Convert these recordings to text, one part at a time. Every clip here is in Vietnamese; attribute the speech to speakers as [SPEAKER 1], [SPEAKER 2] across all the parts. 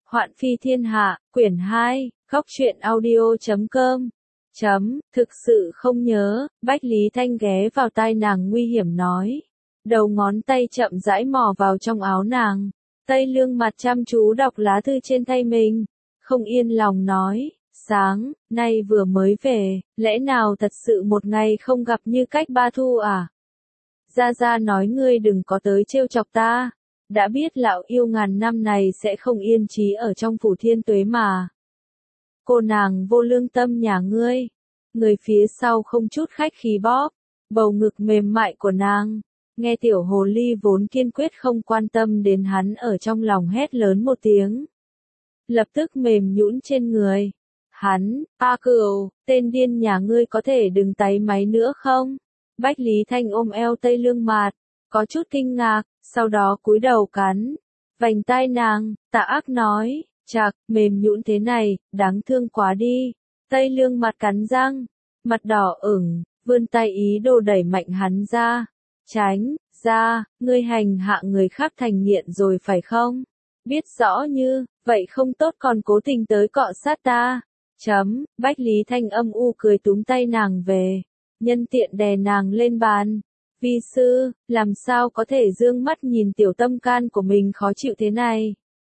[SPEAKER 1] Hoạn phi thiên hạ, quyển 2, Góc truyện audio.com. Thực sự không nhớ, Bách Lý Thanh ghé vào tai nàng nguy hiểm nói. Đầu ngón tay chậm rãi mò vào trong áo nàng. Tây Lương mặt chăm chú đọc lá thư trên tay mình. Không yên lòng nói, sáng, nay vừa mới về, lẽ nào thật sự một ngày không gặp như cách ba thu à? Gia Gia nói ngươi đừng có tới trêu chọc ta. Đã biết lão yêu ngàn năm này sẽ không yên trí ở trong phủ Thiên Tuế mà. Cô nàng vô lương tâm nhà ngươi. Người phía sau không chút khách khí bóp, bầu ngực mềm mại của nàng. Nghe tiểu hồ ly vốn kiên quyết không quan tâm đến hắn ở trong lòng hét lớn một tiếng. Lập tức mềm nhũn trên người. Hắn, A Cửu, tên điên nhà ngươi có thể đừng táy máy nữa không? Bách Lý Thanh ôm eo Tây Lương Mạt, có chút kinh ngạc, sau đó cúi đầu cắn vành tai nàng, tà ác nói, chạc, mềm nhũn thế này, đáng thương quá đi. Tây Lương Mạt cắn răng, mặt đỏ ửng, vươn tay ý đồ đẩy mạnh hắn ra. Tránh ra, ngươi hành hạ người khác thành nghiện rồi phải không? Biết rõ như vậy không tốt còn cố tình tới cọ sát ta. Bách Lý Thanh âm u cười túm tay nàng về, nhân tiện đè nàng lên bàn. Vi sư, làm sao có thể dương mắt nhìn tiểu tâm can của mình khó chịu thế này?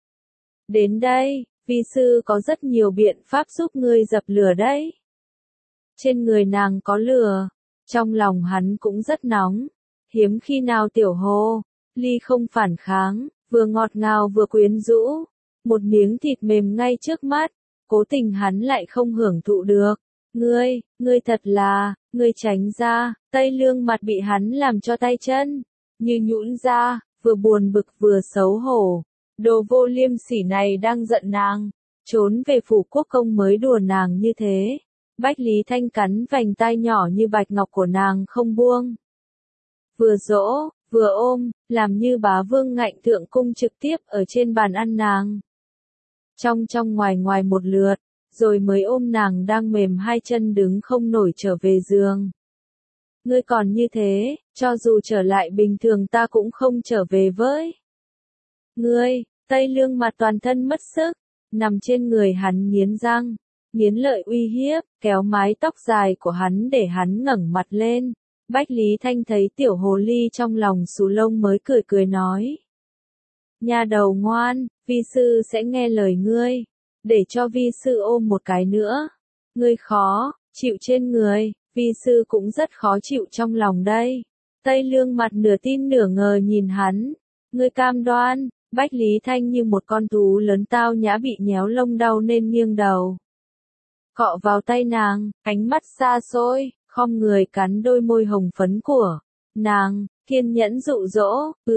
[SPEAKER 1] Đến đây, vi sư có rất nhiều biện pháp giúp ngươi dập lửa đấy. Trên người nàng có lửa, trong lòng hắn cũng rất nóng. Hiếm khi nào tiểu hồ ly không phản kháng, vừa ngọt ngào vừa quyến rũ. Một miếng thịt mềm ngay trước mắt, cố tình hắn lại không hưởng thụ được. Ngươi thật là, ngươi tránh ra. Tây Lương Mặt bị hắn làm cho tay chân như nhũn ra, vừa buồn bực vừa xấu hổ. Đồ vô liêm sỉ này đang giận nàng, trốn về phủ quốc công mới đùa nàng như thế. Bách Lý Thanh cắn vành tai nhỏ như bạch ngọc của nàng không buông. Vừa dỗ, vừa ôm, làm như bá vương ngạnh thượng cung trực tiếp ở trên bàn ăn nàng. Trong ngoài một lượt, rồi mới ôm nàng đang mềm hai chân đứng không nổi trở về giường. Ngươi còn như thế, cho dù trở lại bình thường ta cũng không trở về với. Ngươi, Tây Lương Mặt toàn thân mất sức, nằm trên người hắn nghiến răng, nghiến lợi uy hiếp, kéo mái tóc dài của hắn để hắn ngẩng mặt lên. Bách Lý Thanh thấy tiểu hồ ly trong lòng xù lông mới cười nói. Nhà đầu ngoan, vi sư sẽ nghe lời ngươi, để cho vi sư ôm một cái nữa. Ngươi khó chịu trên người, vi sư cũng rất khó chịu trong lòng đây. Tây Lương Mặt nửa tin nửa ngờ nhìn hắn. Ngươi cam đoan? Bách Lý Thanh như một con thú lớn tao nhã bị nhéo lông đau nên nghiêng đầu. Cọ vào tay nàng, ánh mắt xa xôi, khom người cắn đôi môi hồng phấn của nàng, kiên nhẫn dụ dỗ.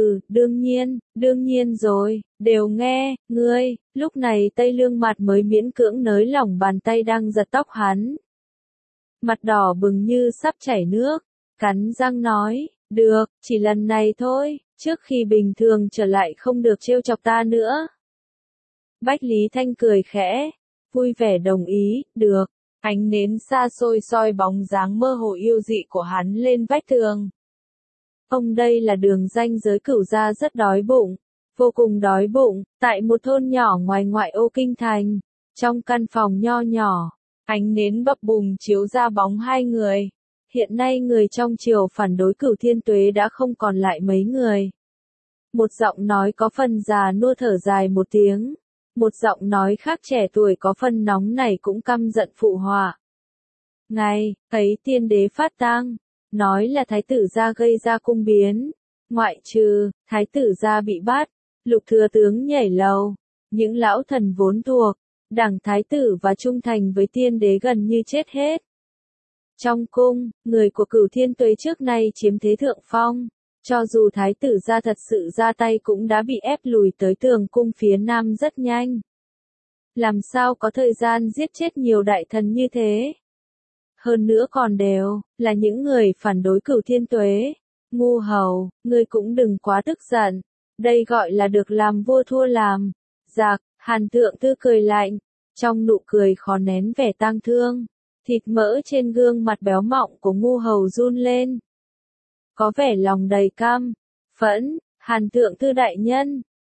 [SPEAKER 1] Đương nhiên rồi, đều nghe, ngươi. Lúc này Tây Lương Mặt mới miễn cưỡng nới lỏng bàn tay đang giật tóc hắn. Mặt đỏ bừng như sắp chảy nước, cắn răng nói, được, chỉ lần này thôi, trước khi bình thường trở lại không được trêu chọc ta nữa. Bách Lý Thanh cười khẽ, vui vẻ đồng ý, được. Ánh nến xa xôi soi bóng dáng mơ hồ yêu dị của hắn lên vách tường. Ông đây là đường ranh giới Cửu gia rất đói bụng, vô cùng đói bụng, tại một thôn nhỏ ngoài ngoại ô kinh thành. Trong căn phòng nho nhỏ, ánh nến bập bùng chiếu ra bóng hai người. Hiện nay người trong triều phản đối Cửu Thiên Tuế đã không còn lại mấy người. Một giọng nói có phần già nua thở dài một tiếng. Một giọng nói khác trẻ tuổi có phần nóng này cũng căm giận phụ họa. Ngày ấy tiên đế phát tang, nói là thái tử gia gây ra cung biến, ngoại trừ thái tử gia bị bắt, Lục thừa tướng nhảy lầu, những lão thần vốn thuộc đảng thái tử và trung thành với tiên đế gần như chết hết. Trong cung, người của Cửu Thiên Tuế trước nay chiếm thế thượng phong. Cho dù thái tử gia thật sự ra tay cũng đã bị ép lùi tới tường cung phía nam rất nhanh. Làm sao có thời gian giết chết nhiều đại thần như thế? Hơn nữa còn đều là những người phản đối Cửu Thiên Tuế. Ngu hầu, ngươi cũng đừng quá tức giận. Đây gọi là được làm vua thua làm giặc. Hàn Thượng Thư cười lạnh, trong nụ cười khó nén vẻ tang thương. Thịt mỡ trên gương mặt béo mọng của ngu hầu run lên. Có vẻ lòng đầy căm phẫn. Hàn Thượng Thư đại nhân,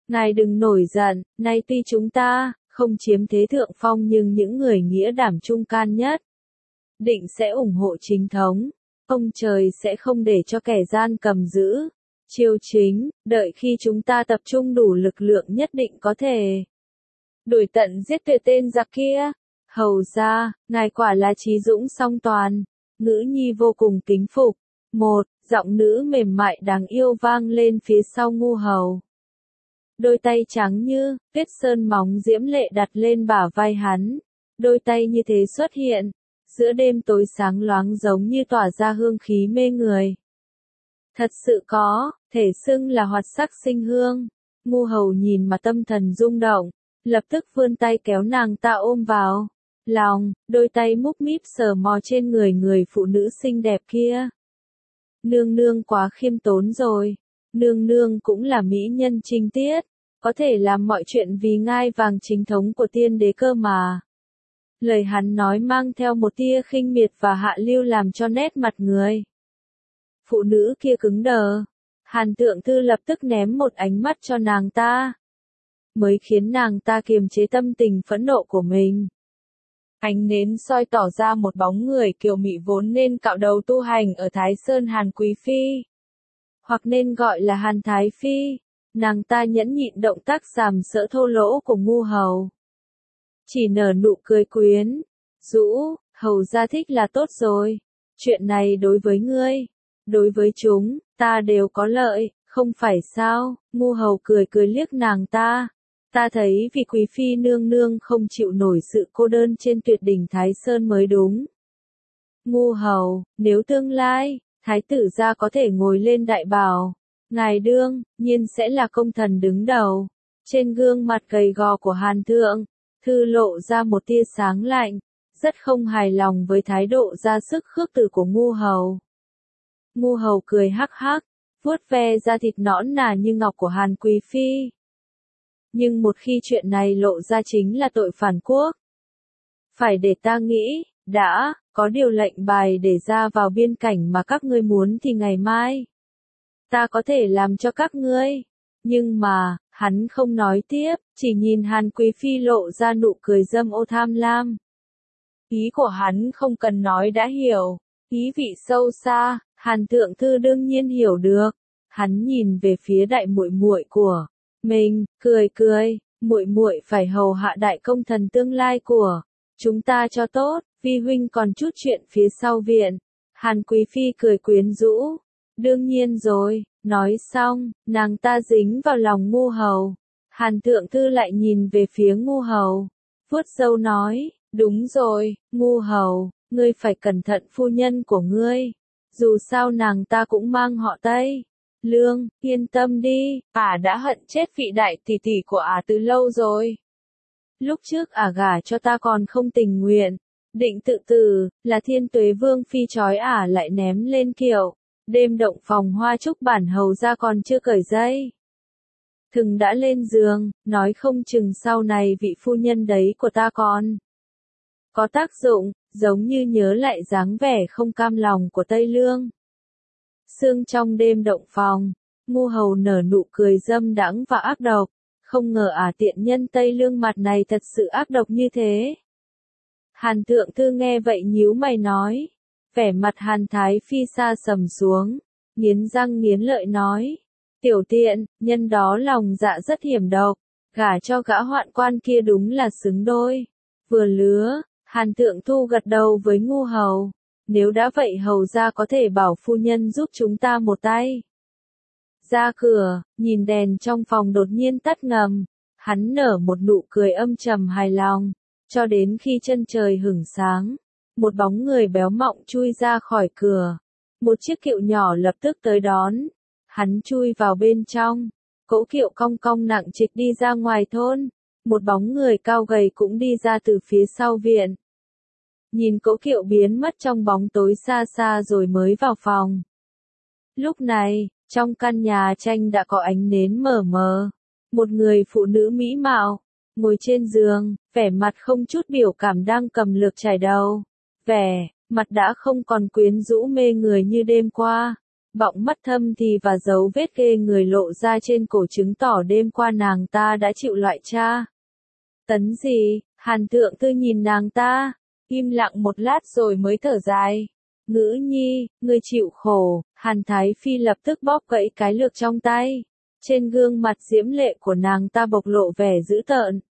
[SPEAKER 1] Ngài đừng nổi giận, nay tuy chúng ta không chiếm thế thượng phong nhưng những người nghĩa đảm trung can nhất định sẽ ủng hộ chính thống. Ông trời sẽ không để cho kẻ gian cầm giữ. Chiêu chính, đợi khi chúng ta tập trung đủ lực lượng nhất định có thể đuổi tận giết tuyệt tên giặc kia. Hầu ra, ngài quả là trí dũng song toàn. Ngữ nhi vô cùng kính phục. Một, giọng nữ mềm mại đáng yêu vang lên phía sau Ngu hầu. Đôi tay trắng như tuyết sơn móng diễm lệ đặt lên bả vai hắn. Đôi tay như thế xuất hiện giữa đêm tối sáng loáng giống như tỏa ra hương khí mê người. Thật sự có thể xưng là hoạt sắc sinh hương. Ngu hầu nhìn mà tâm thần rung động, lập tức vươn tay kéo nàng ta ôm vào lòng, đôi tay múc míp sờ mò trên người người phụ nữ xinh đẹp kia. Nương nương quá khiêm tốn rồi, nương nương cũng là mỹ nhân trinh tiết, có thể làm mọi chuyện vì ngai vàng chính thống của tiên đế cơ mà. Lời hắn nói mang theo một tia khinh miệt và hạ lưu làm cho nét mặt người phụ nữ kia cứng đờ. Hàn Tượng Thư lập tức ném một ánh mắt cho nàng ta, mới khiến nàng ta kiềm chế tâm tình phẫn nộ của mình. Ánh nến soi tỏ ra một bóng người kiều mị vốn nên cạo đầu tu hành ở Thái Sơn Hàn Quý Phi, hoặc nên gọi là Hàn Thái Phi. Nàng ta nhẫn nhịn động tác sàm sỡ thô lỗ của Ngu hầu, chỉ nở nụ cười quyến rũ. Hầu gia thích là tốt rồi. Chuyện này đối với ngươi, đối với chúng ta đều có lợi, không phải sao? Ngu hầu cười cười liếc nàng ta. Ta thấy vì quý phi nương nương không chịu nổi sự cô đơn trên tuyệt đỉnh Thái Sơn mới đúng. Ngu hầu, nếu tương lai thái tử gia có thể ngồi lên đại bảo, ngài đương nhiên sẽ là công thần đứng đầu. Trên gương mặt gầy gò của Hàn Thượng Thư lộ ra một tia sáng lạnh, rất không hài lòng với thái độ ra sức khước từ của Ngu hầu. Ngu hầu cười hắc hắc, vuốt ve da thịt nõn nà như ngọc của Hàn Quý Phi. Nhưng một khi chuyện này lộ ra chính là tội phản quốc. Phải để ta nghĩ, đã, có điều lệnh bài để ra vào biên cảnh mà các ngươi muốn thì ngày mai ta có thể làm cho các ngươi. Nhưng mà, hắn không nói tiếp, chỉ nhìn Hàn Quý Phi lộ ra nụ cười dâm ô tham lam. Ý của hắn không cần nói đã hiểu, ý vị sâu xa, Hàn Thượng Thư đương nhiên hiểu được. Hắn nhìn về phía đại muội muội của mình, cười cười, muội muội phải hầu hạ đại công thần tương lai của chúng ta cho tốt, vi huynh còn chút chuyện phía sau viện. Hàn Quý Phi cười quyến rũ, đương nhiên rồi. Nói xong, nàng ta dính vào lòng Ngu hầu. Hàn Thượng Thư lại nhìn về phía Ngu hầu, vuốt râu nói, đúng rồi, Ngu hầu, ngươi phải cẩn thận phu nhân của ngươi. Dù sao nàng ta cũng mang họ Tây. Lương, yên tâm đi, ả đã hận chết vị đại tỷ tỷ của ả từ lâu rồi. Lúc trước ả gả cho ta còn không tình nguyện, định tự tử, là Thiên Tuế Vương Phi trói ả lại ném lên kiệu. Đêm động phòng hoa trúc bản hầu ra còn chưa cởi dây thừng đã lên giường, nói không chừng sau này vị phu nhân đấy của ta còn có tác dụng, giống như nhớ lại dáng vẻ không cam lòng của Tây Lương. Sương trong đêm động phòng, Ngu hầu nở nụ cười dâm đãng và ác độc, không ngờ tiện nhân Tây Lương mặt này thật sự ác độc như thế. Hàn Thượng Thư nghe vậy nhíu mày nói. Vẻ mặt Hàn Thái Phi sa sầm xuống, nghiến răng nghiến lợi nói. Tiểu tiện, nhân đó lòng dạ rất hiểm độc, gả cho gã hoạn quan kia đúng là xứng đôi. Vừa lứa, Hàn Thượng Thu gật đầu với Ngu hầu. Nếu đã vậy hầu ra có thể bảo phu nhân giúp chúng ta một tay. Ra cửa, nhìn đèn trong phòng đột nhiên tắt ngầm, hắn nở một nụ cười âm trầm hài lòng, cho đến khi chân trời hửng sáng. Một bóng người béo mọng chui ra khỏi cửa. Một chiếc kiệu nhỏ lập tức tới đón. Hắn chui vào bên trong. Cỗ kiệu cong cong nặng trịch đi ra ngoài thôn. Một bóng người cao gầy cũng đi ra từ phía sau viện. Nhìn cỗ kiệu biến mất trong bóng tối xa xa rồi mới vào phòng. Lúc này, trong căn nhà tranh đã có ánh nến mờ mờ. Một người phụ nữ mỹ mạo, ngồi trên giường, vẻ mặt không chút biểu cảm đang cầm lược chải đầu. Vẻ mặt đã không còn quyến rũ mê người như đêm qua. bọng mắt thâm thì và dấu vết ghê người lộ ra trên cổ chứng tỏ đêm qua nàng ta đã chịu loại tra tấn gì. Hàn Thượng Tư nhìn nàng ta, im lặng một lát rồi mới thở dài. Ngữ nhi, ngươi chịu khổ. Hàn Thái Phi lập tức bóp gãy cái lược trong tay. Trên gương mặt diễm lệ của nàng ta bộc lộ vẻ dữ tợn.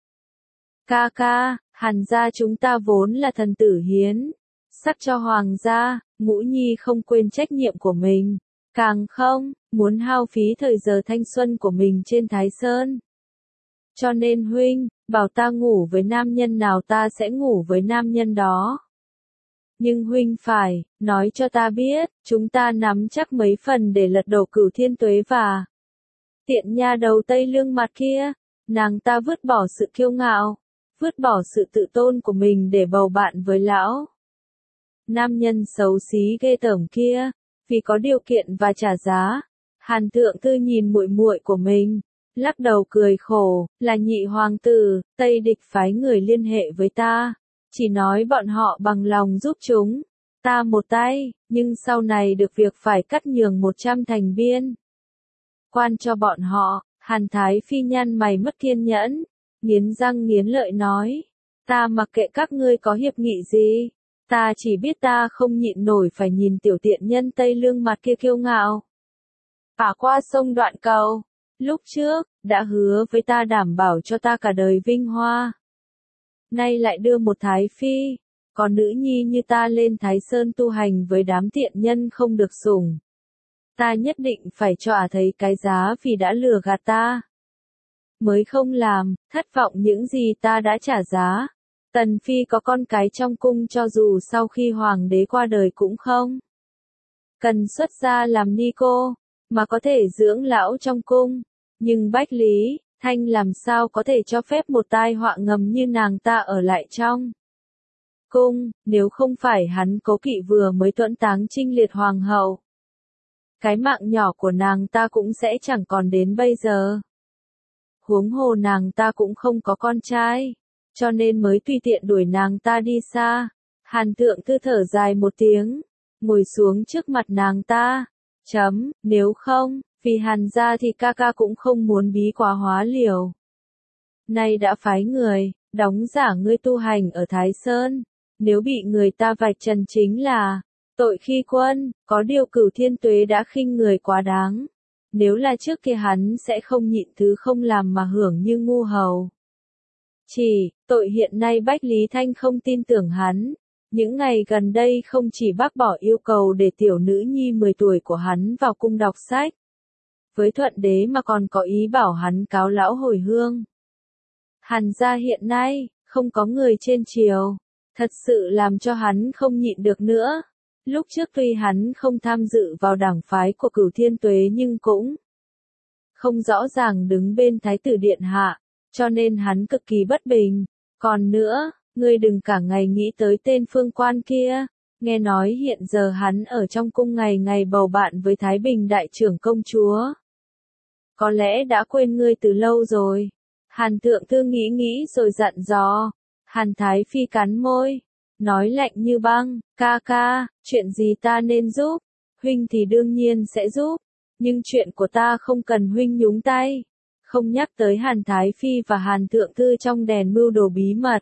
[SPEAKER 1] Ca ca, Hàn gia chúng ta vốn là thần tử hiến sắc cho hoàng gia, Ngũ nhi không quên trách nhiệm của mình, càng không muốn hao phí thời giờ thanh xuân của mình trên Thái Sơn. Cho nên huynh, bảo ta ngủ với nam nhân nào ta sẽ ngủ với nam nhân đó. Nhưng huynh phải, nói cho ta biết, chúng ta nắm chắc mấy phần để lật đổ Cửu Thiên Tuế và tiện nha đầu Tây Lương mặt kia. Nàng ta vứt bỏ sự kiêu ngạo, vứt bỏ sự tự tôn của mình để bầu bạn với lão nam nhân xấu xí ghê tởm kia, vì có điều kiện và trả giá. Hàn Thượng Tư nhìn muội muội của mình, lắc đầu cười khổ, là nhị hoàng tử, Tây địch phái người liên hệ với ta, chỉ nói bọn họ bằng lòng giúp chúng ta một tay, nhưng sau này được việc phải cắt nhường 100 thành biên quan cho bọn họ. Hàn Thái Phi nhăn mày mất kiên nhẫn, nghiến răng nghiến lợi nói, ta mặc kệ các ngươi có hiệp nghị gì, ta chỉ biết ta không nhịn nổi phải nhìn tiểu tiện nhân Tây Lương mặt kia kiêu ngạo qua sông Đoạn Cầu. Lúc trước, đã hứa với ta đảm bảo cho ta cả đời vinh hoa. Nay lại đưa một Thái Phi, còn nữ nhi như ta lên Thái Sơn tu hành với đám tiện nhân không được sủng. Ta nhất định phải cho thấy cái giá vì đã lừa gạt ta. Mới không làm, thất vọng những gì ta đã trả giá. Tần Phi có con cái trong cung cho dù sau khi hoàng đế qua đời cũng không cần xuất gia làm ni cô, mà có thể dưỡng lão trong cung. Nhưng Bách Lý Thanh làm sao có thể cho phép một tai họa ngầm như nàng ta ở lại trong cung, nếu không phải hắn cố kỵ vừa mới tuẫn táng Trinh Liệt hoàng hậu. Cái mạng nhỏ của nàng ta cũng sẽ chẳng còn đến bây giờ. Huống hồ nàng ta cũng không có con trai, cho nên mới tùy tiện đuổi nàng ta đi xa. Hàn Thượng Tư thở dài một tiếng, ngồi xuống trước mặt nàng ta. Nếu không, vì Hàn gia thì ca ca cũng không muốn bí quá hóa liều. Nay đã phái người, đóng giả ngươi tu hành ở Thái Sơn, nếu bị người ta vạch trần chính là tội khi quân, có điều Cửu Thiên Tuế đã khinh người quá đáng. Nếu là trước kia hắn sẽ không nhịn thứ không làm mà hưởng như ngu hầu. Chỉ, tội hiện nay Bách Lý Thanh không tin tưởng hắn. Những ngày gần đây không chỉ bác bỏ yêu cầu để tiểu nữ nhi 10 tuổi của hắn vào cung đọc sách với Thuận Đế mà còn có ý bảo hắn cáo lão hồi hương. Hàn gia hiện nay, không có người trên triều, thật sự làm cho hắn không nhịn được nữa. Lúc trước tuy hắn không tham dự vào đảng phái của Cửu Thiên Tuế nhưng cũng không rõ ràng đứng bên Thái tử Điện Hạ, cho nên hắn cực kỳ bất bình. Còn nữa, ngươi đừng cả ngày nghĩ tới tên Phương Quan kia, nghe nói hiện giờ hắn ở trong cung ngày ngày bầu bạn với Thái Bình đại trưởng công chúa. Có lẽ đã quên ngươi từ lâu rồi. Hàn Thượng Tư nghĩ nghĩ rồi dặn dò. Hàn Thái Phi cắn môi, nói lạnh như băng, ca ca, chuyện gì ta nên giúp, huynh thì đương nhiên sẽ giúp, nhưng chuyện của ta không cần huynh nhúng tay. Không nhắc tới Hàn Thái Phi và Hàn Thượng Tư trong đèn mưu đồ bí mật.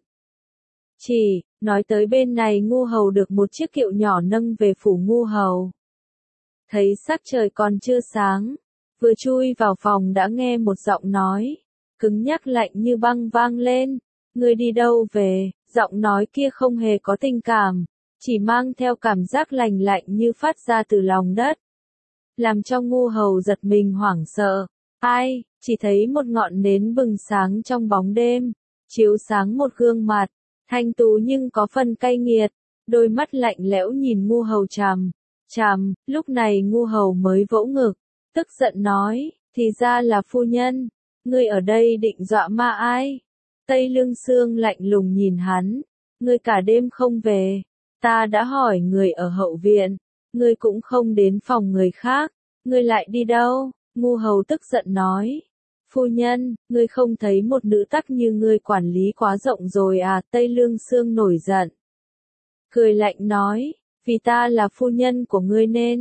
[SPEAKER 1] Chỉ, nói tới bên này ngu hầu được một chiếc kiệu nhỏ nâng về phủ ngu hầu. Thấy sắc trời còn chưa sáng, vừa chui vào phòng đã nghe một giọng nói, cứng nhắc lạnh như băng vang lên. Ngươi đi đâu về? Giọng nói kia không hề có tình cảm, chỉ mang theo cảm giác lành lạnh như phát ra từ lòng đất. Làm cho ngu hầu giật mình hoảng sợ. Ai, chỉ thấy một ngọn nến bừng sáng trong bóng đêm, chiếu sáng một gương mặt, thanh tú nhưng có phần cay nghiệt, đôi mắt lạnh lẽo nhìn ngu hầu chằm chằm. Lúc này ngu hầu mới vỗ ngực, tức giận nói, thì ra là phu nhân, ngươi ở đây định dọa ma ai? Tây Lương Sương lạnh lùng nhìn hắn, ngươi cả đêm không về, ta đã hỏi người ở hậu viện, ngươi cũng không đến phòng người khác, ngươi lại đi đâu? Ngu hầu tức giận nói, phu nhân, ngươi không thấy một nữ tắc như ngươi quản lý quá rộng rồi à? Tây Lương Sương nổi giận, cười lạnh nói, vì ta là phu nhân của ngươi nên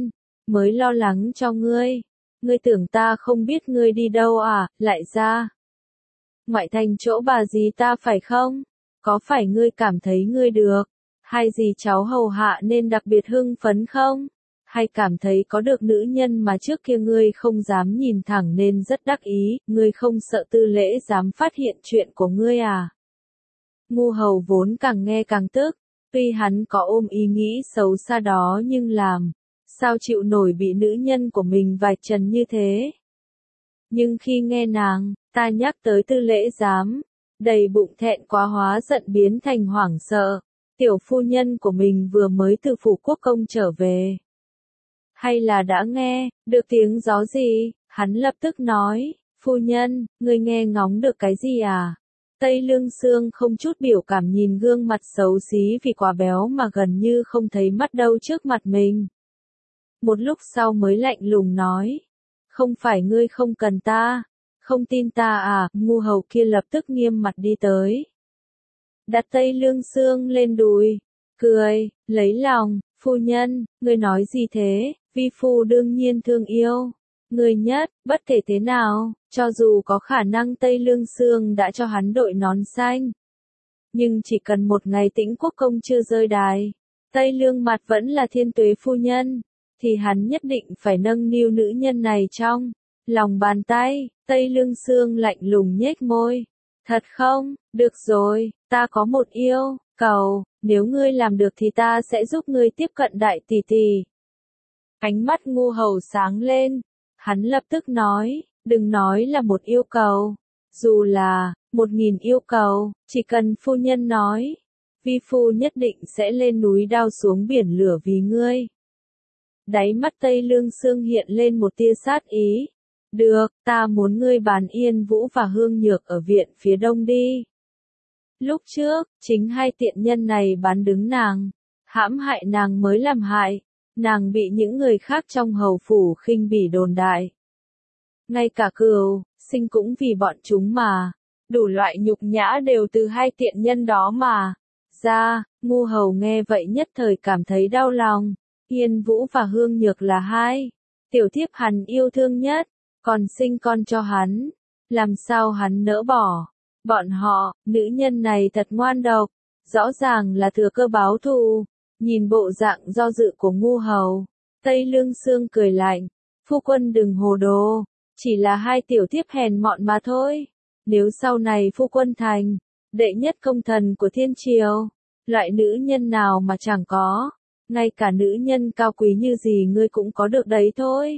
[SPEAKER 1] mới lo lắng cho ngươi. Ngươi tưởng ta không biết ngươi đi đâu à, lại ra. Ngoại thành chỗ bà dì ta phải không? Có phải ngươi cảm thấy ngươi được? Hay gì cháu hầu hạ nên đặc biệt hưng phấn không? Hay cảm thấy có được nữ nhân mà trước kia ngươi không dám nhìn thẳng nên rất đắc ý, ngươi không sợ tư lễ dám phát hiện chuyện của ngươi à? Ngu hầu vốn càng nghe càng tức, tuy hắn có ôm ý nghĩ xấu xa đó nhưng làm sao chịu nổi bị nữ nhân của mình vạch trần như thế. Nhưng khi nghe nàng, ta nhắc tới tư lễ giám, đầy bụng thẹn quá hóa giận biến thành hoảng sợ, tiểu phu nhân của mình vừa mới từ phủ quốc công trở về. Hay là đã nghe, được tiếng gió gì, hắn lập tức nói, phu nhân, ngươi nghe ngóng được cái gì à? Tây Lương Sương không chút biểu cảm nhìn gương mặt xấu xí vì quá béo mà gần như không thấy mắt đâu trước mặt mình. Một lúc sau mới lạnh lùng nói, không phải ngươi không cần ta, không tin ta à, ngu hầu kia lập tức nghiêm mặt đi tới. Đặt Tây Lương Sương lên đùi, cười, lấy lòng, phu nhân, ngươi nói gì thế, vi phu đương nhiên thương yêu. Người nhất, bất kể thế nào, cho dù có khả năng Tây Lương Sương đã cho hắn đội nón xanh. Nhưng chỉ cần một ngày Tĩnh Quốc công chưa rơi đài, Tây Lương mặt vẫn là Thiên Tuế phu nhân, thì hắn nhất định phải nâng niu nữ nhân này trong lòng bàn tay. Tây Lương Sương lạnh lùng nhếch môi. Thật không, được rồi, ta có một yêu cầu, nếu ngươi làm được thì ta sẽ giúp ngươi tiếp cận đại tỷ tỷ. Ánh mắt ngu hầu sáng lên. Hắn lập tức nói, đừng nói là một yêu cầu, dù là 1000 yêu cầu, chỉ cần phu nhân nói, vi phu nhất định sẽ lên núi đao xuống biển lửa vì ngươi. Đáy mắt Tây Lương Sương hiện lên một tia sát ý. Được, ta muốn ngươi bán Yên Vũ và Hương Nhược ở viện phía đông đi. Lúc trước, chính hai tiện nhân này bán đứng nàng, hãm hại nàng mới làm hại. Nàng bị những người khác trong hầu phủ khinh bỉ đồn đại. Ngay cả Cửu Sinh cũng vì bọn chúng mà. Đủ loại nhục nhã đều từ hai tiện nhân đó mà. Ra, ngu hầu nghe vậy nhất thời cảm thấy đau lòng. Yên Vũ và Hương Nhược là hai tiểu thiếp hắn yêu thương nhất, còn sinh con cho hắn. Làm sao hắn nỡ bỏ? Bọn họ, nữ nhân này thật ngoan độc, rõ ràng là thừa cơ báo thù. Nhìn bộ dạng do dự của ngu hầu, Tây Lương Sương cười lạnh, phu quân đừng hồ đồ, chỉ là hai tiểu thiếp hèn mọn mà thôi. Nếu sau này phu quân thành đệ nhất công thần của thiên triều, loại nữ nhân nào mà chẳng có, ngay cả nữ nhân cao quý như gì ngươi cũng có được đấy thôi.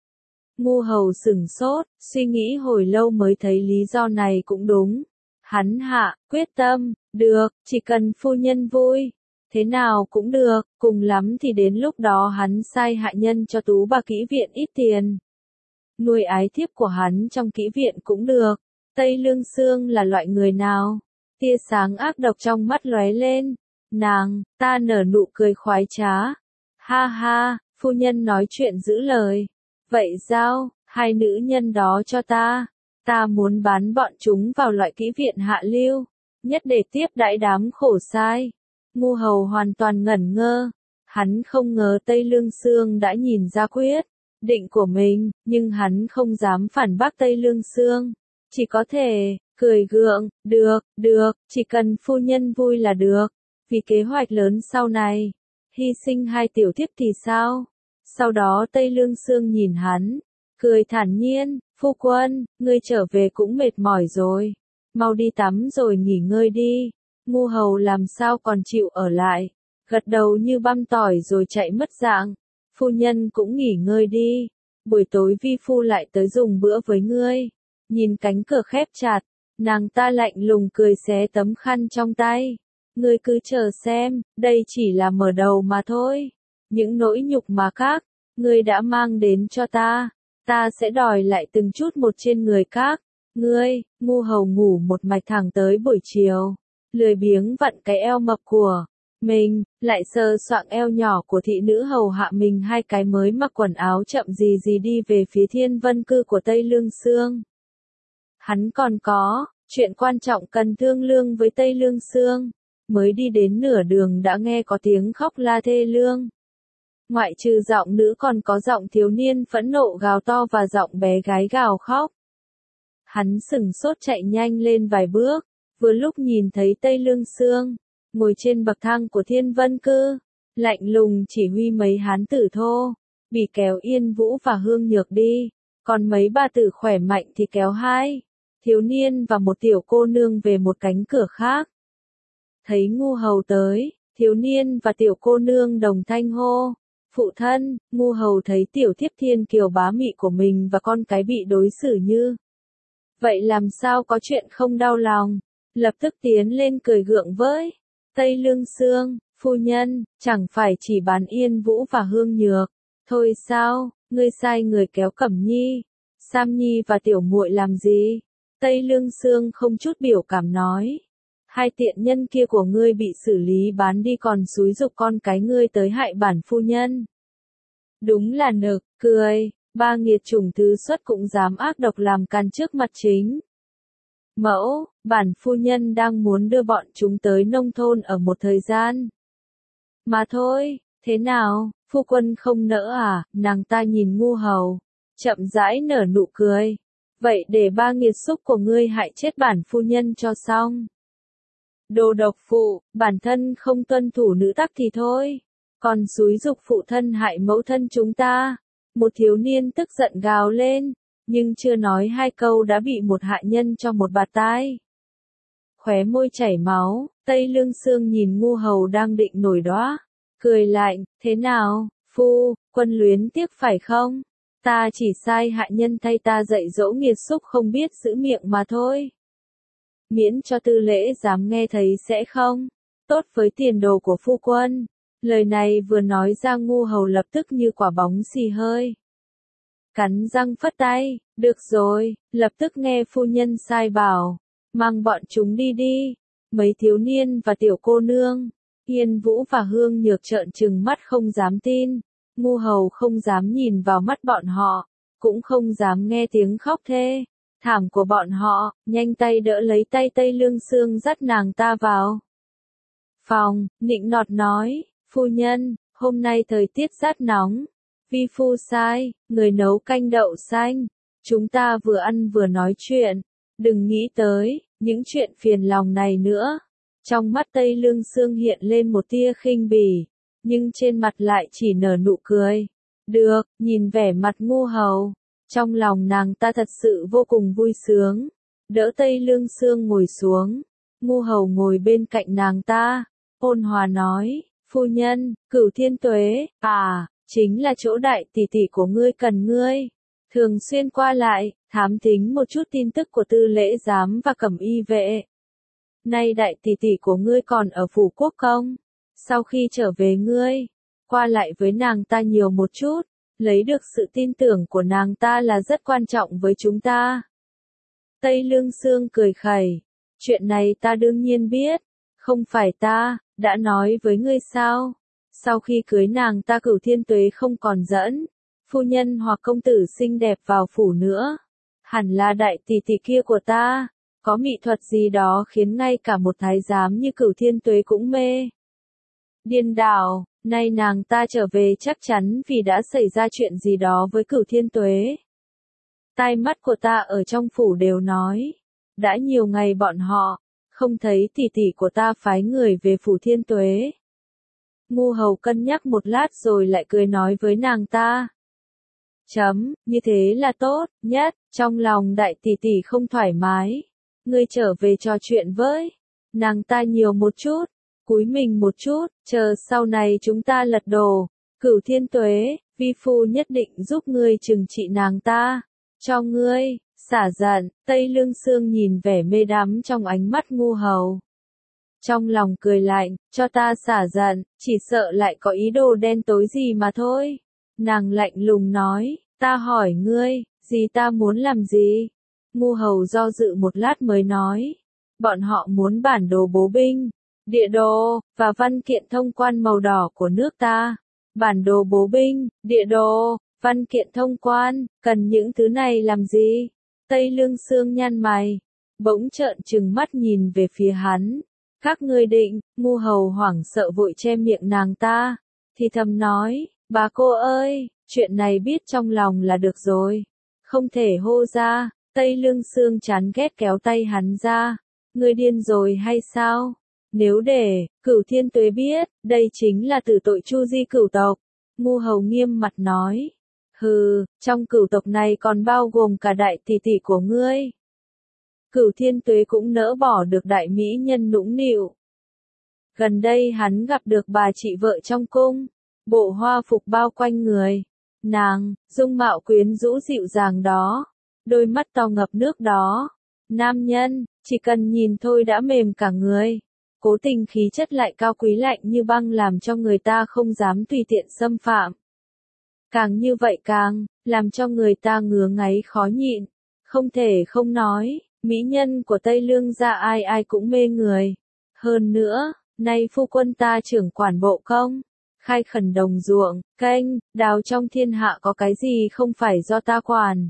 [SPEAKER 1] Ngu hầu sửng sốt, suy nghĩ hồi lâu mới thấy lý do này cũng đúng. Hắn hạ quyết tâm, được, chỉ cần phu nhân vui. Thế nào cũng được, cùng lắm thì đến lúc đó hắn sai hạ nhân cho Tú bà kỹ viện ít tiền. Nuôi ái thiếp của hắn trong kỹ viện cũng được. Tây Lương Sương là loại người nào? Tia sáng ác độc trong mắt lóe lên. Nàng, ta nở nụ cười khoái trá. Ha ha, phu nhân nói chuyện giữ lời. Vậy sao, hai nữ nhân đó cho ta. Ta muốn bán bọn chúng vào loại kỹ viện hạ lưu. Nhất để tiếp đãi đám khổ sai. Ngu hầu hoàn toàn ngẩn ngơ. Hắn không ngờ Tây Lương Sương đã nhìn ra quyết định của mình, nhưng hắn không dám phản bác Tây Lương Sương. Chỉ có thể cười gượng, được, chỉ cần phu nhân vui là được. Vì kế hoạch lớn sau này, hy sinh hai tiểu thiếp thì sao? Sau đó Tây Lương Sương nhìn hắn, cười thản nhiên, phu quân, ngươi trở về cũng mệt mỏi rồi. Mau đi tắm rồi nghỉ ngơi đi. Ngu hầu làm sao còn chịu ở lại, gật đầu như băm tỏi rồi chạy mất dạng. Phu nhân cũng nghỉ ngơi đi, buổi tối vi phu lại tới dùng bữa với ngươi. Nhìn cánh cửa khép chặt, nàng ta lạnh lùng cười xé tấm khăn trong tay. Ngươi cứ chờ xem, đây chỉ là mở đầu mà thôi. Những nỗi nhục mà các ngươi đã mang đến cho ta sẽ đòi lại từng chút một trên người các ngươi. Ngu hầu ngủ một mạch thẳng tới buổi chiều. Lười biếng vặn cái eo mập của mình, lại sờ soạng eo nhỏ của thị nữ hầu hạ mình hai cái mới mặc quần áo chậm gì gì đi về phía Thiên Vân Cư của Tây Lương Sương. Hắn còn có chuyện quan trọng cần thương lượng với Tây Lương Sương, mới đi đến nửa đường đã nghe có tiếng khóc la thê lương. Ngoại trừ giọng nữ còn có giọng thiếu niên phẫn nộ gào to và giọng bé gái gào khóc. Hắn sửng sốt chạy nhanh lên vài bước, vừa lúc nhìn thấy Tây Lương Sương, ngồi trên bậc thang của Thiên Vân Cư, lạnh lùng chỉ huy mấy hán tử thô, bị kéo Yên Vũ và Hương Nhược đi, còn mấy bà tử khỏe mạnh thì kéo hai thiếu niên và một tiểu cô nương về một cánh cửa khác. Thấy Ngu Hầu tới, thiếu niên và tiểu cô nương đồng thanh hô, phụ thân. Ngu Hầu thấy tiểu thiếp thiên kiều bá mị của mình và con cái bị đối xử như vậy làm sao có chuyện không đau lòng, lập tức tiến lên cười gượng với Tây Lương Sương, phu nhân, chẳng phải chỉ bán Yên Vũ và Hương Nhược thôi sao, ngươi sai người kéo Cẩm Nhi, Sam Nhi và tiểu muội làm gì? Tây Lương Sương không chút biểu cảm nói, hai tiện nhân kia của ngươi bị xử lý bán đi còn xúi giục con cái ngươi tới hại bản phu nhân. Đúng là nực cười, ba nghiệt chủng thứ xuất cũng dám ác độc làm càn trước mặt chính mẫu, bản phu nhân đang muốn đưa bọn chúng tới nông thôn ở một thời gian mà thôi, thế nào, phu quân không nỡ à? Nàng ta nhìn Ngu Hầu, chậm rãi nở nụ cười, vậy để ba nghiệt xúc của ngươi hại chết bản phu nhân cho xong. Đồ độc phụ, bản thân không tuân thủ nữ tắc thì thôi, còn xúi giục phụ thân hại mẫu thân chúng ta. Một thiếu niên tức giận gào lên, nhưng chưa nói hai câu đã bị một hạ nhân cho một bạt tai. Khóe môi chảy máu, Tây Lương Sương nhìn Ngu Hầu đang định nổi đoá, cười lạnh, thế nào, phu, quân luyến tiếc phải không? Ta chỉ sai hạ nhân thay ta dạy dỗ nghiệt xúc không biết giữ miệng mà thôi. Miễn cho tư lễ dám nghe thấy sẽ không tốt với tiền đồ của phu quân. Lời này vừa nói ra Ngu Hầu lập tức như quả bóng xì hơi. Cắn răng phất tay, được rồi, lập tức nghe phu nhân sai bảo, mang bọn chúng đi đi. Mấy thiếu niên và tiểu cô nương, Yên Vũ và Hương Nhược trợn trừng mắt không dám tin. Ngu Hầu không dám nhìn vào mắt bọn họ, cũng không dám nghe tiếng khóc thê thảm của bọn họ, nhanh tay đỡ lấy tay Tây Lương Sương dắt nàng ta vào phòng, nịnh nọt nói, phu nhân, hôm nay thời tiết rất nóng, vi phu sai, người nấu canh đậu xanh, chúng ta vừa ăn vừa nói chuyện, đừng nghĩ tới những chuyện phiền lòng này nữa. Trong mắt Tây Lương Sương hiện lên một tia khinh bỉ, nhưng trên mặt lại chỉ nở nụ cười. Được, nhìn vẻ mặt Ngu Hầu, trong lòng nàng ta thật sự vô cùng vui sướng. Đỡ Tây Lương Sương ngồi xuống, Ngu Hầu ngồi bên cạnh nàng ta, ôn hòa nói, phu nhân, Cửu Thiên Tuế, chính là chỗ đại tỷ tỷ của ngươi cần ngươi thường xuyên qua lại, thám thính một chút tin tức của Tư Lễ Giám và Cẩm Y Vệ. Nay đại tỷ tỷ của ngươi còn ở phủ quốc công, sau khi trở về ngươi, qua lại với nàng ta nhiều một chút, lấy được sự tin tưởng của nàng ta là rất quan trọng với chúng ta. Tây Lương Sương cười khẩy, chuyện này ta đương nhiên biết, không phải ta đã nói với ngươi sao? Sau khi cưới nàng ta Cửu Thiên Tuế không còn dẫn phu nhân hoặc công tử xinh đẹp vào phủ nữa. Hẳn là đại tỷ tỷ kia của ta, có mỹ thuật gì đó khiến ngay cả một thái giám như Cửu Thiên Tuế cũng mê. Điên đảo, nay nàng ta trở về chắc chắn vì đã xảy ra chuyện gì đó với Cửu Thiên Tuế. Tai mắt của ta ở trong phủ đều nói, đã nhiều ngày bọn họ không thấy tỷ tỷ của ta phái người về phủ Thiên Tuế. Ngu Hầu cân nhắc một lát rồi lại cười nói với nàng ta. Như thế là tốt, nhất, trong lòng đại tỷ tỷ không thoải mái. Ngươi trở về trò chuyện với nàng ta nhiều một chút, cúi mình một chút, chờ sau này chúng ta lật đổ. Cửu Thiên Tuế, vi phu nhất định giúp ngươi trừng trị nàng ta, cho ngươi xả giận. Tây Lương Sương nhìn vẻ mê đắm trong ánh mắt Ngu Hầu, trong lòng cười lạnh, cho ta xả giận, chỉ sợ lại có ý đồ đen tối gì mà thôi. Nàng lạnh lùng nói, ta hỏi ngươi, gì ta muốn làm gì? Ngu Hầu do dự một lát mới nói, bọn họ muốn bản đồ bố binh, địa đồ, và văn kiện thông quan màu đỏ của nước ta. Bản đồ bố binh, địa đồ, văn kiện thông quan, cần những thứ này làm gì? Tây Lương Sương nhăn mày, bỗng trợn trừng mắt nhìn về phía hắn. Các ngươi định, Ngu Hầu hoảng sợ vội che miệng nàng ta, thì thầm nói, Bà cô ơi, chuyện này biết trong lòng là được rồi. Không thể hô ra, Tây Lương Sương chán ghét kéo tay hắn ra. Ngươi điên rồi hay sao? Nếu để, Cửu Thiên Tuế biết, đây chính là tử tội Chu Di cửu tộc. Ngu Hầu nghiêm mặt nói. Hừ, trong cửu tộc này còn bao gồm cả đại tỷ tỷ của ngươi. Cửu Thiên Tuế cũng nỡ bỏ được đại mỹ nhân nũng nịu. Gần đây hắn gặp được bà chị vợ trong cung, bộ hoa phục bao quanh người. Nàng, dung mạo quyến rũ dịu dàng đó, đôi mắt to ngập nước đó. Nam nhân, chỉ cần nhìn thôi đã mềm cả người. Cố tình khí chất lại cao quý lạnh như băng làm cho người ta không dám tùy tiện xâm phạm. Càng như vậy càng, làm cho người ta ngứa ngáy khó nhịn. Không thể không nói, mỹ nhân của Tây Lương gia ai ai cũng mê người. Hơn nữa, nay phu quân ta trưởng quản bộ công, khai khẩn đồng ruộng, kênh, đào trong thiên hạ có cái gì không phải do ta quản.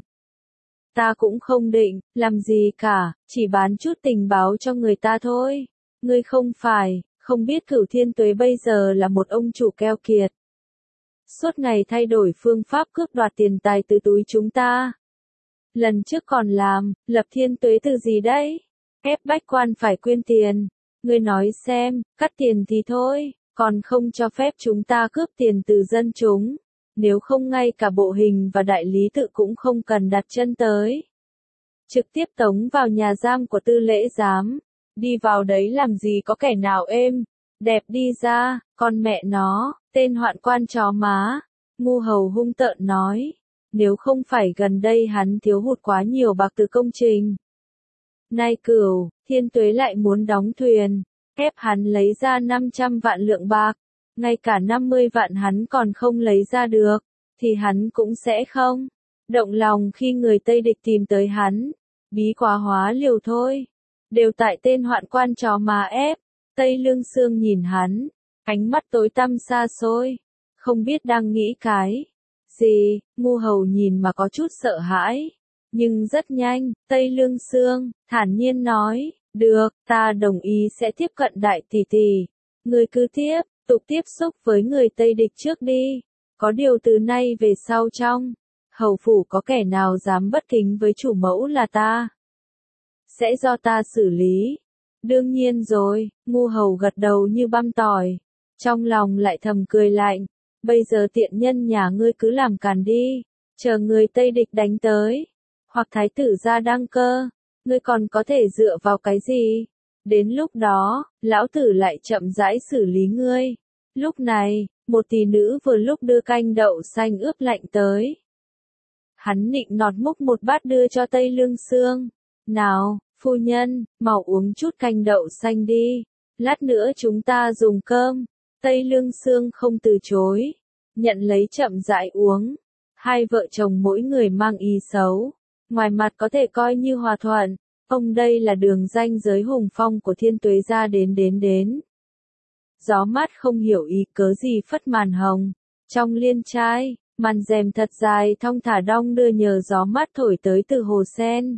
[SPEAKER 1] Ta cũng không định, làm gì cả, chỉ bán chút tình báo cho người ta thôi. Ngươi không phải, không biết Cửu Thiên Tuế bây giờ là một ông chủ keo kiệt. Suốt ngày thay đổi phương pháp cướp đoạt tiền tài từ túi chúng ta. Lần trước còn làm, lập thiên tuế từ gì đấy? Ép bách quan phải quyên tiền. Ngươi nói xem, cắt tiền thì thôi, còn không cho phép chúng ta cướp tiền từ dân chúng. Nếu không ngay cả bộ hình và đại lý tự cũng không cần đặt chân tới. Trực tiếp tống vào nhà giam của tư lễ giám. Đi vào đấy làm gì có kẻ nào êm, đẹp đi ra, con mẹ nó, tên hoạn quan chó má. Ngu Hầu hung tợn nói. Nếu không phải gần đây hắn thiếu hụt quá nhiều bạc từ công trình. Nay Cửu Thiên Tuế lại muốn đóng thuyền, ép hắn lấy ra 500 vạn lượng bạc, ngay cả 50 vạn hắn còn không lấy ra được, thì hắn cũng sẽ không động lòng khi người Tây địch tìm tới hắn. Bí quá hóa liều thôi. Đều tại tên hoạn quan chó má ép. Tây Lương Sương nhìn hắn, ánh mắt tối tăm xa xôi, không biết đang nghĩ cái gì. Ngu Hầu nhìn mà có chút sợ hãi, nhưng rất nhanh, Tây Lương Sương thản nhiên nói, được, ta đồng ý sẽ tiếp cận đại tỷ tỷ. Ngươi cứ tục tiếp xúc với người Tây địch trước đi. Có điều từ nay về sau trong hầu phủ có kẻ nào dám bất kính với chủ mẫu là ta, sẽ do ta xử lý. Đương nhiên rồi, Ngu Hầu gật đầu như băm tỏi, trong lòng lại thầm cười lạnh. Bây giờ tiện nhân nhà ngươi cứ làm càn đi, chờ người Tây địch đánh tới, hoặc thái tử ra đăng cơ, ngươi còn có thể dựa vào cái gì? Đến lúc đó, lão tử lại chậm rãi xử lý ngươi. Lúc này, một tỷ nữ vừa lúc đưa canh đậu xanh ướp lạnh tới. Hắn nịnh nọt múc một bát đưa cho Tây Lương Sương. Nào, phu nhân, mau uống chút canh đậu xanh đi, lát nữa chúng ta dùng cơm. Tây Lương Sương không từ chối, nhận lấy chậm rãi uống. Hai vợ chồng mỗi người mang ý xấu, ngoài mặt có thể coi như hòa thuận. Ông đây là đường ranh giới hùng phong của Thiên Tuế gia đến. Gió mát không hiểu ý cớ gì phất màn hồng. Trong liên trai, màn rèm thật dài thong thả đong đưa nhờ gió mát thổi tới từ hồ sen,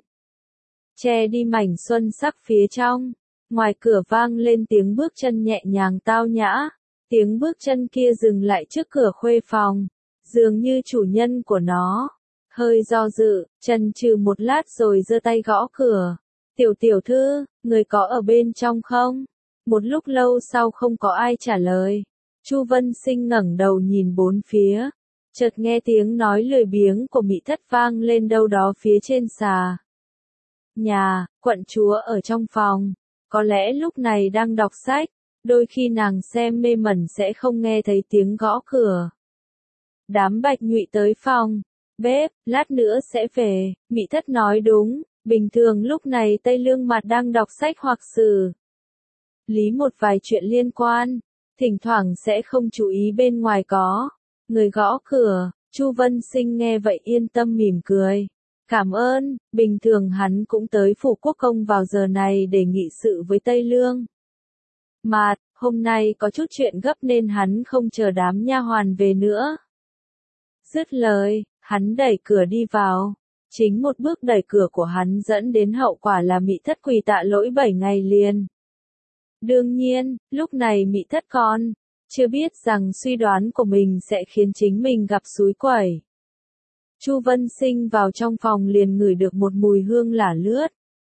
[SPEAKER 1] che đi mảnh xuân sắc phía trong. Ngoài cửa vang lên tiếng bước chân nhẹ nhàng tao nhã. Tiếng bước chân kia dừng lại trước cửa khuê phòng, dường như chủ nhân của nó hơi do dự, chần chừ một lát rồi giơ tay gõ cửa. Tiểu thư, người có ở bên trong không? Một lúc lâu sau không có ai trả lời. Chu Vân Sinh ngẩng đầu nhìn bốn phía, chợt nghe tiếng nói lười biếng của Mị Thất vang lên đâu đó phía trên xà nhà. Quận chúa ở trong phòng, có lẽ lúc này đang đọc sách. Đôi khi nàng xem mê mẩn sẽ không nghe thấy tiếng gõ cửa. Đám Bạch Nhụy tới phòng bếp, lát nữa sẽ về. Mị Thất nói đúng, bình thường lúc này Tây Lương Mặt đang đọc sách hoặc xử lý một vài chuyện liên quan, thỉnh thoảng sẽ không chú ý bên ngoài có người gõ cửa. Chu Vân Sinh nghe vậy yên tâm mỉm cười. Cảm ơn, bình thường hắn cũng tới phủ quốc công vào giờ này để nghị sự với Tây Lương Mạt, hôm nay có chút chuyện gấp nên hắn không chờ đám nha hoàn về nữa. Dứt lời, hắn đẩy cửa đi vào. Chính một bước đẩy cửa của hắn dẫn đến hậu quả là Mị Thất quỳ tạ lỗi 7 ngày liền. Đương nhiên, lúc này Mị Thất còn chưa biết rằng suy đoán của mình sẽ khiến chính mình gặp xúi quẩy. Chu Vân Sinh vào trong phòng liền ngửi được một mùi hương lả lướt,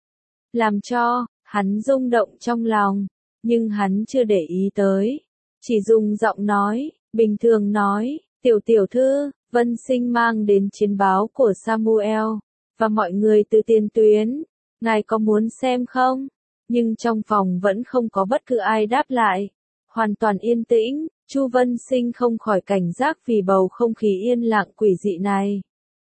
[SPEAKER 1] làm cho hắn rung động trong lòng, nhưng hắn chưa để ý tới, chỉ dùng giọng nói bình thường nói, "Tiểu tiểu thư, Vân Sinh mang đến chiến báo của Samuel và mọi người từ tiền tuyến, ngài có muốn xem không?" Nhưng trong phòng vẫn không có bất cứ ai đáp lại, hoàn toàn yên tĩnh. Chu Vân Sinh không khỏi cảnh giác vì bầu không khí yên lặng quỷ dị này.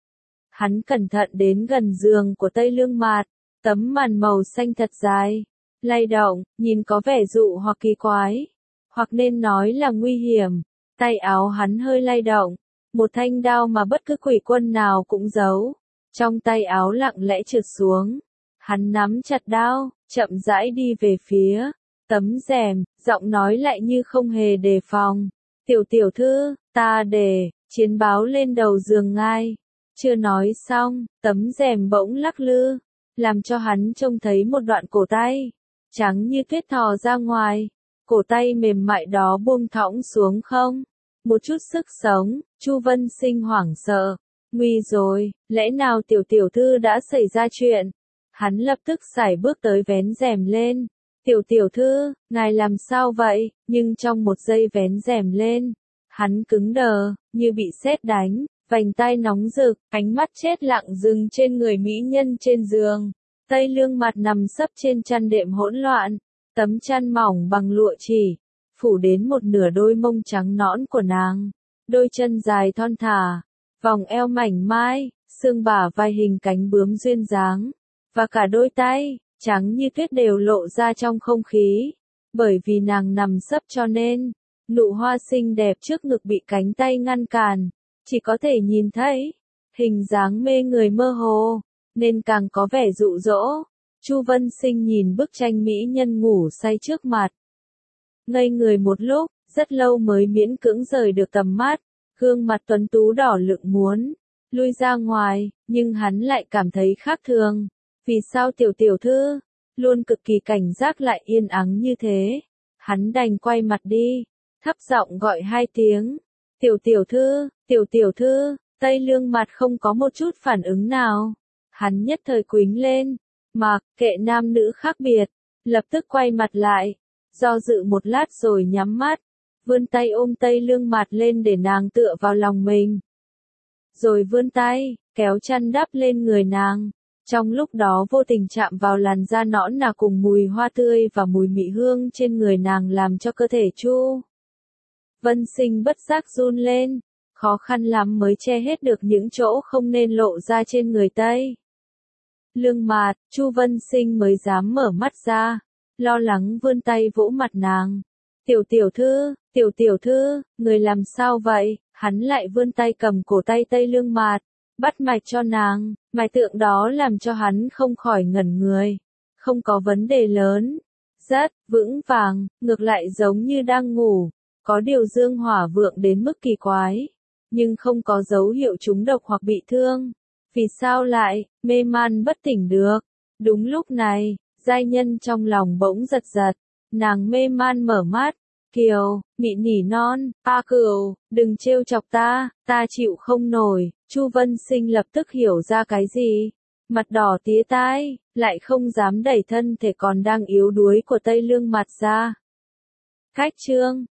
[SPEAKER 1] Hắn cẩn thận đến gần giường của Tây Lương Mạt, tấm màn màu xanh thật dài, lay động, nhìn có vẻ dụ hoặc kỳ quái, hoặc nên nói là nguy hiểm. Tay áo hắn hơi lay động, một thanh đao mà bất cứ quỷ quân nào cũng giấu trong tay áo lặng lẽ trượt xuống. Hắn nắm chặt đao, chậm rãi đi về phía tấm rèm, giọng nói lại như không hề đề phòng. "Tiểu tiểu thư, ta để chiến báo lên đầu giường ngài." Chưa nói xong, tấm rèm bỗng lắc lư, làm cho hắn trông thấy một đoạn cổ tay trắng như tuyết thò ra ngoài. Cổ tay mềm mại đó buông thõng xuống không một chút sức sống. Chu Vân Sinh hoảng sợ, nguy rồi, lẽ nào tiểu tiểu thư đã xảy ra chuyện? Hắn lập tức sải bước tới vén rèm lên. "Tiểu tiểu thư, ngài làm sao vậy?" Nhưng trong một giây vén rèm lên, hắn cứng đờ, như bị sét đánh, vành tai nóng rực, ánh mắt chết lặng dừng trên người mỹ nhân trên giường. Tây Lương Mặt nằm sấp trên chăn đệm hỗn loạn, tấm chăn mỏng bằng lụa chỉ phủ đến một nửa đôi mông trắng nõn của nàng, đôi chân dài thon thả, vòng eo mảnh mai, xương bả vai hình cánh bướm duyên dáng, và cả đôi tay trắng như tuyết đều lộ ra trong không khí. Bởi vì nàng nằm sấp cho nên nụ hoa xinh đẹp trước ngực bị cánh tay ngăn cản, chỉ có thể nhìn thấy hình dáng mê người mơ hồ, nên càng có vẻ dụ dỗ. Chu Vân Sinh nhìn bức tranh mỹ nhân ngủ say trước mặt, ngây người một lúc, rất lâu mới miễn cưỡng rời được tầm mắt. Gương mặt tuấn tú đỏ lựng muốn lui ra ngoài, nhưng hắn lại cảm thấy khác thường. Vì sao tiểu tiểu thư luôn cực kỳ cảnh giác lại yên ắng như thế? Hắn đành quay mặt đi, thấp giọng gọi 2 tiếng. "Tiểu tiểu thư, tiểu tiểu thư." Tây Lương Mặt không có một chút phản ứng nào. Hắn nhất thời quĩnh lên, mặc kệ nam nữ khác biệt, lập tức quay mặt lại, do dự một lát rồi nhắm mắt, vươn tay ôm Tây Lương Mặt lên để nàng tựa vào lòng mình. Rồi vươn tay, kéo chăn đắp lên người nàng. Trong lúc đó vô tình chạm vào làn da nõn nà cùng mùi hoa tươi và mùi mị hương trên người nàng làm cho cơ thể Chu Vân Sinh bất giác run lên, khó khăn lắm mới che hết được những chỗ không nên lộ ra trên người Tây Lương Mạt. Chu Vân Sinh mới dám mở mắt ra, lo lắng vươn tay vỗ mặt nàng. "Tiểu tiểu thư, tiểu tiểu thư, người làm sao vậy?" Hắn lại vươn tay cầm cổ tay Tây Lương Mạt, bắt mạch cho nàng. Mạch tượng đó làm cho hắn không khỏi ngẩn người. Không có vấn đề lớn, rất vững vàng, ngược lại giống như đang ngủ. Có điều dương hỏa vượng đến mức kỳ quái, nhưng không có dấu hiệu trúng độc hoặc bị thương. Vì sao lại mê man bất tỉnh được? Đúng lúc này, giai nhân trong lòng bỗng giật giật, nàng mê man mở mắt. "Kiều," mị nỉ non, "A Cửu, đừng trêu chọc ta, ta chịu không nổi." Chu Vân Sinh lập tức hiểu ra cái gì, mặt đỏ tía tai, lại không dám đẩy thân thể còn đang yếu đuối của Tây Lương Mặt ra. Khách chương